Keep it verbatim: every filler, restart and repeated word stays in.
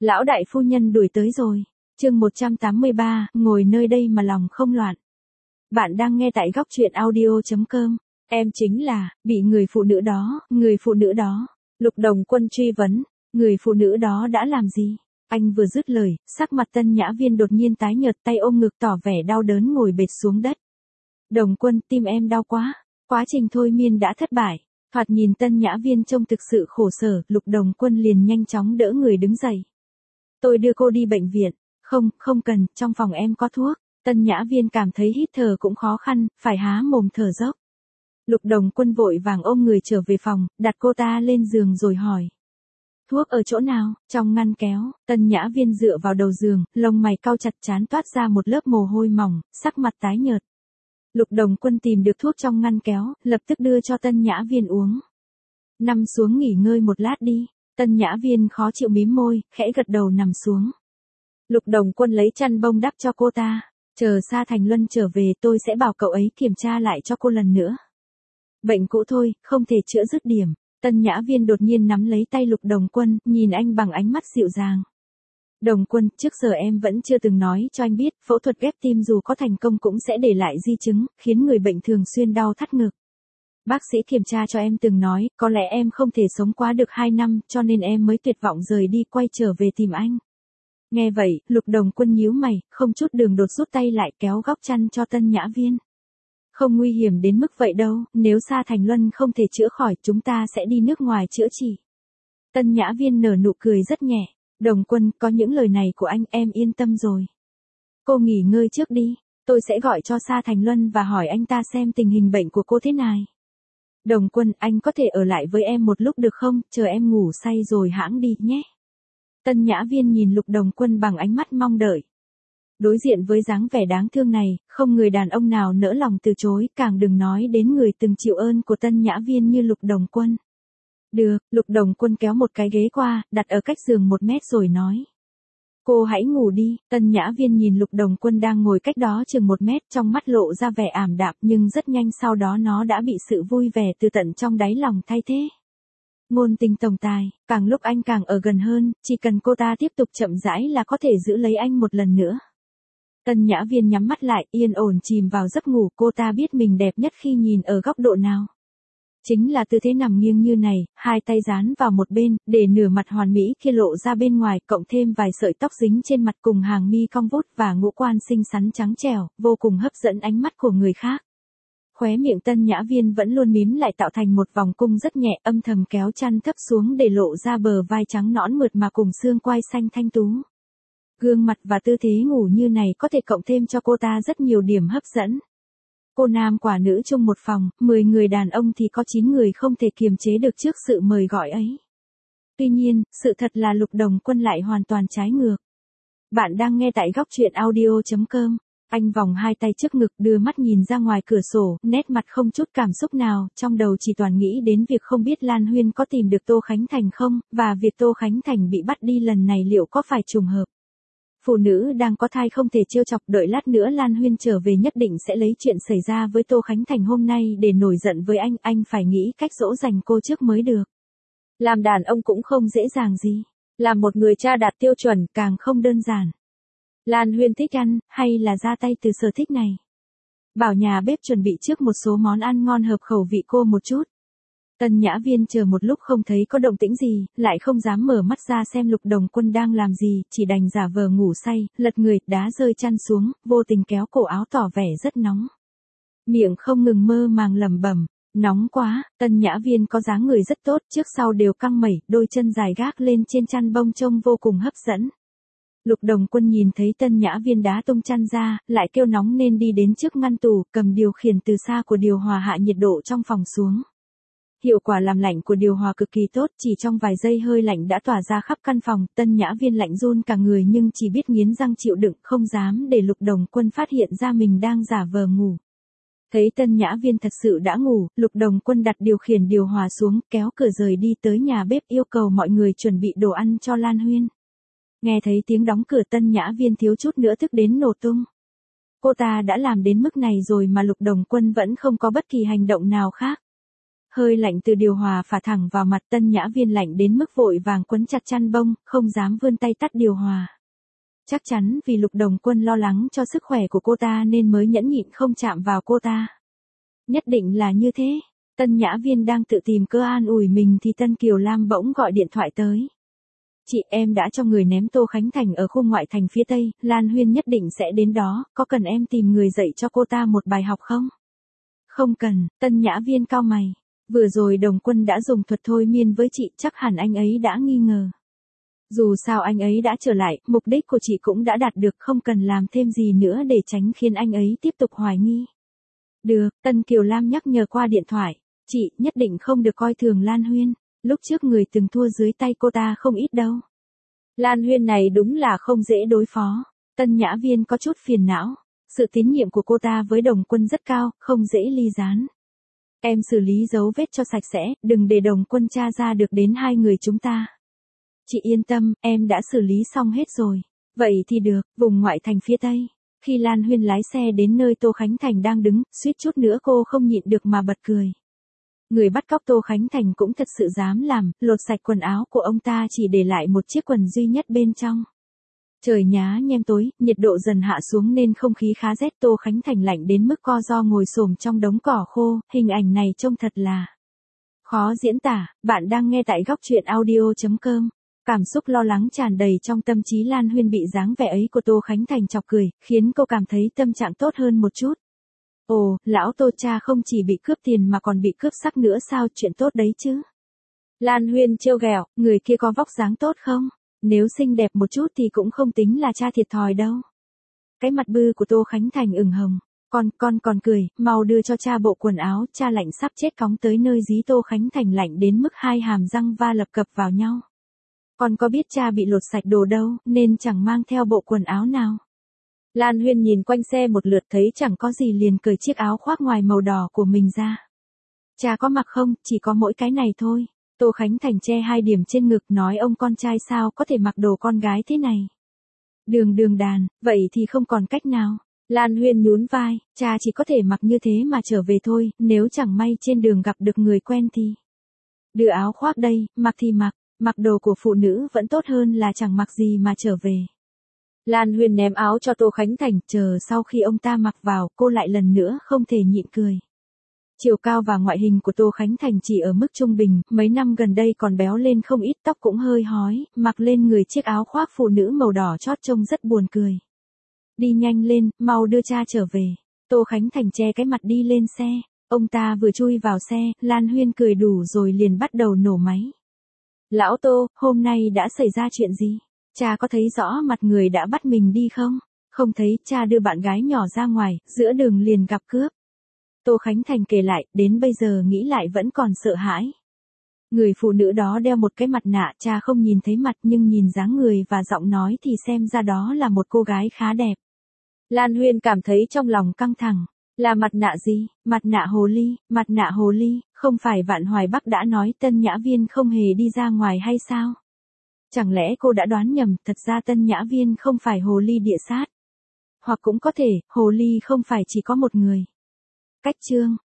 Lão đại phu nhân đuổi tới rồi. Chương một trăm tám mươi ba, ngồi nơi đây mà lòng không loạn. Bạn đang nghe tại góc truyện audio chấm com. Em chính là, bị người phụ nữ đó, người phụ nữ đó. Lục Đồng Quân truy vấn, người phụ nữ đó đã làm gì? Anh vừa dứt lời, sắc mặt Tân Nhã Viên đột nhiên tái nhợt, tay ôm ngực tỏ vẻ đau đớn ngồi bệt xuống đất. Đồng Quân, tim em đau quá. Quá trình thôi miên đã thất bại. Thoạt nhìn Tân Nhã Viên trông thực sự khổ sở, Lục Đồng Quân liền nhanh chóng đỡ người đứng dậy. Tôi đưa cô đi bệnh viện. Không, không cần, trong phòng em có thuốc. Tân Nhã Viên cảm thấy hít thở cũng khó khăn, phải há mồm thở dốc. Lục Đồng Quân vội vàng ôm người trở về phòng, đặt cô ta lên giường rồi hỏi. Thuốc ở chỗ nào? Trong ngăn kéo. Tân Nhã Viên dựa vào đầu giường, lông mày cau chặt, trán toát ra một lớp mồ hôi mỏng, sắc mặt tái nhợt. Lục Đồng Quân tìm được thuốc trong ngăn kéo, lập tức đưa cho Tân Nhã Viên uống. Nằm xuống nghỉ ngơi một lát đi. Tân Nhã Viên khó chịu mím môi, khẽ gật đầu nằm xuống. Lục Đồng Quân lấy chăn bông đắp cho cô ta. Chờ Sa Thành Luân trở về tôi sẽ bảo cậu ấy kiểm tra lại cho cô lần nữa. Bệnh cũ thôi, không thể chữa dứt điểm. Tân Nhã Viên đột nhiên nắm lấy tay Lục Đồng Quân, nhìn anh bằng ánh mắt dịu dàng. Đồng Quân, trước giờ em vẫn chưa từng nói cho anh biết, phẫu thuật ghép tim dù có thành công cũng sẽ để lại di chứng, khiến người bệnh thường xuyên đau thắt ngực. Bác sĩ kiểm tra cho em từng nói, có lẽ em không thể sống quá được hai năm, cho nên em mới tuyệt vọng rời đi quay trở về tìm anh. Nghe vậy, Lục Đồng Quân nhíu mày, không chút đường đột rút tay lại kéo góc chăn cho Tân Nhã Viên. Không nguy hiểm đến mức vậy đâu, nếu Sa Thành Luân không thể chữa khỏi chúng ta sẽ đi nước ngoài chữa trị. Tân Nhã Viên nở nụ cười rất nhẹ. Đồng Quân, có những lời này của anh em yên tâm rồi. Cô nghỉ ngơi trước đi, tôi sẽ gọi cho Sa Thành Luân và hỏi anh ta xem tình hình bệnh của cô thế nào. Đồng Quân, anh có thể ở lại với em một lúc được không, chờ em ngủ say rồi hãng đi nhé. Tân Nhã Viên nhìn Lục Đồng Quân bằng ánh mắt mong đợi. Đối diện với dáng vẻ đáng thương này, không người đàn ông nào nỡ lòng từ chối, càng đừng nói đến người từng chịu ơn của Tân Nhã Viên như Lục Đồng Quân. Được, Lục Đồng Quân kéo một cái ghế qua, đặt ở cách giường một mét rồi nói. Cô hãy ngủ đi. Tân Nhã Viên nhìn Lục Đồng Quân đang ngồi cách đó chừng một mét, trong mắt lộ ra vẻ ảm đạm, nhưng rất nhanh sau đó nó đã bị sự vui vẻ từ tận trong đáy lòng thay thế. Ngôn tình tổng tài, càng lúc anh càng ở gần hơn, chỉ cần cô ta tiếp tục chậm rãi là có thể giữ lấy anh một lần nữa. Tân Nhã Viên nhắm mắt lại, yên ổn chìm vào giấc ngủ, cô ta biết mình đẹp nhất khi nhìn ở góc độ nào. Chính là tư thế nằm nghiêng như này, hai tay dán vào một bên, để nửa mặt hoàn mỹ kia lộ ra bên ngoài, cộng thêm vài sợi tóc dính trên mặt cùng hàng mi cong vút và ngũ quan xinh xắn trắng trẻo, vô cùng hấp dẫn ánh mắt của người khác. Khóe miệng Tân Nhã Viên vẫn luôn mím lại tạo thành một vòng cung rất nhẹ, âm thầm kéo chăn thấp xuống để lộ ra bờ vai trắng nõn mượt mà cùng xương quai xanh thanh tú. Gương mặt và tư thế ngủ như này có thể cộng thêm cho cô ta rất nhiều điểm hấp dẫn. Cô nam quả nữ chung một phòng, mười người đàn ông thì có chín người không thể kiềm chế được trước sự mời gọi ấy. Tuy nhiên, sự thật là Lục Đồng Quân lại hoàn toàn trái ngược. Bạn đang nghe tại góc truyện audio chấm com. Anh vòng hai tay trước ngực, đưa mắt nhìn ra ngoài cửa sổ, nét mặt không chút cảm xúc nào, trong đầu chỉ toàn nghĩ đến việc không biết Lan Huyên có tìm được Tô Khánh Thành không, và việc Tô Khánh Thành bị bắt đi lần này liệu có phải trùng hợp. Phụ nữ đang có thai không thể trêu chọc, đợi lát nữa Lan Huyên trở về nhất định sẽ lấy chuyện xảy ra với Tô Khánh Thành hôm nay để nổi giận với anh, anh phải nghĩ cách dỗ dành cô trước mới được. Làm đàn ông cũng không dễ dàng gì, làm một người cha đạt tiêu chuẩn càng không đơn giản. Lan Huyên thích ăn, hay là ra tay từ sở thích này? Bảo nhà bếp chuẩn bị trước một số món ăn ngon hợp khẩu vị cô một chút. Tân Nhã Viên chờ một lúc không thấy có động tĩnh gì, lại không dám mở mắt ra xem Lục Đồng Quân đang làm gì, chỉ đành giả vờ ngủ say, lật người, đá rơi chăn xuống, vô tình kéo cổ áo tỏ vẻ rất nóng. Miệng không ngừng mơ màng lẩm bẩm, nóng quá. Tân Nhã Viên có dáng người rất tốt, trước sau đều căng mẩy, đôi chân dài gác lên trên chăn bông trông vô cùng hấp dẫn. Lục Đồng Quân nhìn thấy Tân Nhã Viên đá tung chăn ra, lại kêu nóng nên đi đến trước ngăn tủ, cầm điều khiển từ xa của điều hòa hạ nhiệt độ trong phòng xuống. Hiệu quả làm lạnh của điều hòa cực kỳ tốt, chỉ trong vài giây hơi lạnh đã tỏa ra khắp căn phòng, Tân Nhã Viên lạnh run cả người nhưng chỉ biết nghiến răng chịu đựng, không dám để Lục Đồng Quân phát hiện ra mình đang giả vờ ngủ. Thấy Tân Nhã Viên thật sự đã ngủ, Lục Đồng Quân đặt điều khiển điều hòa xuống, kéo cửa rời đi tới nhà bếp yêu cầu mọi người chuẩn bị đồ ăn cho Lan Huyên. Nghe thấy tiếng đóng cửa Tân Nhã Viên thiếu chút nữa tức đến nổ tung. Cô ta đã làm đến mức này rồi mà Lục Đồng Quân vẫn không có bất kỳ hành động nào khác. Hơi lạnh từ điều hòa phả thẳng vào mặt Tân Nhã Viên lạnh đến mức vội vàng quấn chặt chăn bông, không dám vươn tay tắt điều hòa. Chắc chắn vì Lục Đồng Quân lo lắng cho sức khỏe của cô ta nên mới nhẫn nhịn không chạm vào cô ta. Nhất định là như thế. Tân Nhã Viên đang tự tìm cơ an ủi mình thì Tân Kiều Lam bỗng gọi điện thoại tới. Chị, em đã cho người ném Tô Khánh Thành ở khu ngoại thành phía Tây, Lan Huyên nhất định sẽ đến đó, có cần em tìm người dạy cho cô ta một bài học không? Không cần. Tân Nhã Viên cau mày. Vừa rồi Đồng Quân đã dùng thuật thôi miên với chị, chắc hẳn anh ấy đã nghi ngờ. Dù sao anh ấy đã trở lại, mục đích của chị cũng đã đạt được, không cần làm thêm gì nữa để tránh khiến anh ấy tiếp tục hoài nghi. Được, Tân Kiều Lam nhắc nhở qua điện thoại. Chị, nhất định không được coi thường Lan Huyên. Lúc trước người từng thua dưới tay cô ta không ít đâu. Lan Huyên này đúng là không dễ đối phó. Tân Nhã Viên có chút phiền não. Sự tín nhiệm của cô ta với Đồng Quân rất cao, không dễ ly gián. Em xử lý dấu vết cho sạch sẽ, đừng để Đồng Quân tra ra được đến hai người chúng ta. Chị yên tâm, em đã xử lý xong hết rồi. Vậy thì được, vùng ngoại thành phía Tây. Khi Lan Huyên lái xe đến nơi Tô Khánh Thành đang đứng, suýt chút nữa cô không nhịn được mà bật cười. Người bắt cóc Tô Khánh Thành cũng thật sự dám làm, lột sạch quần áo của ông ta chỉ để lại một chiếc quần duy nhất bên trong. Trời nhá nhem tối, nhiệt độ dần hạ xuống nên không khí khá rét. Tô Khánh Thành lạnh đến mức co ro ngồi xổm trong đống cỏ khô, hình ảnh này trông thật là khó diễn tả. Bạn đang nghe tại góc truyện audio chấm com. Cảm xúc lo lắng tràn đầy trong tâm trí Lan Huyên bị dáng vẻ ấy của Tô Khánh Thành chọc cười, khiến cô cảm thấy tâm trạng tốt hơn một chút. Ồ, lão Tô cha không chỉ bị cướp tiền mà còn bị cướp sắc nữa sao, chuyện tốt đấy chứ. Lan Huyên trêu ghẹo, người kia có vóc dáng tốt không? Nếu xinh đẹp một chút thì cũng không tính là cha thiệt thòi đâu. Cái mặt bư của Tô Khánh Thành ửng hồng. Con, con còn cười, mau đưa cho cha bộ quần áo, cha lạnh sắp chết cóng tới nơi dí. Tô Khánh Thành lạnh đến mức hai hàm răng va lập cập vào nhau. Con có biết cha bị lột sạch đồ đâu, nên chẳng mang theo bộ quần áo nào. Lan Huyên nhìn quanh xe một lượt thấy chẳng có gì liền cởi chiếc áo khoác ngoài màu đỏ của mình ra. Cha có mặc không, chỉ có mỗi cái này thôi. Tô Khánh Thành che hai điểm trên ngực nói ông con trai sao có thể mặc đồ con gái thế này. Đường đường đàn, vậy thì không còn cách nào. Lan Huyên nhún vai, cha chỉ có thể mặc như thế mà trở về thôi, nếu chẳng may trên đường gặp được người quen thì. Đưa áo khoác đây, mặc thì mặc, mặc đồ của phụ nữ vẫn tốt hơn là chẳng mặc gì mà trở về. Lan Huyên ném áo cho Tô Khánh Thành, chờ sau khi ông ta mặc vào, cô lại lần nữa không thể nhịn cười. Chiều cao và ngoại hình của Tô Khánh Thành chỉ ở mức trung bình, mấy năm gần đây còn béo lên không ít, tóc cũng hơi hói, mặc lên người chiếc áo khoác phụ nữ màu đỏ chót trông rất buồn cười. Đi nhanh lên, mau đưa cha trở về. Tô Khánh Thành che cái mặt đi lên xe. Ông ta vừa chui vào xe, Lan Huyên cười đủ rồi liền bắt đầu nổ máy. Lão Tô, hôm nay đã xảy ra chuyện gì? Cha có thấy rõ mặt người đã bắt mình đi không? Không thấy, cha đưa bạn gái nhỏ ra ngoài, giữa đường liền gặp cướp. Tô Khánh Thành kể lại, đến bây giờ nghĩ lại vẫn còn sợ hãi. Người phụ nữ đó đeo một cái mặt nạ, cha không nhìn thấy mặt nhưng nhìn dáng người và giọng nói thì xem ra đó là một cô gái khá đẹp. Lan Huyên cảm thấy trong lòng căng thẳng. Là mặt nạ gì? Mặt nạ hồ ly, mặt nạ hồ ly, không phải Vạn Hoài Bắc đã nói Tân Nhã Viên không hề đi ra ngoài hay sao? Chẳng lẽ cô đã đoán nhầm, thật ra Tân Nhã Viên không phải hồ ly địa sát. Hoặc cũng có thể, hồ ly không phải chỉ có một người. Cách chương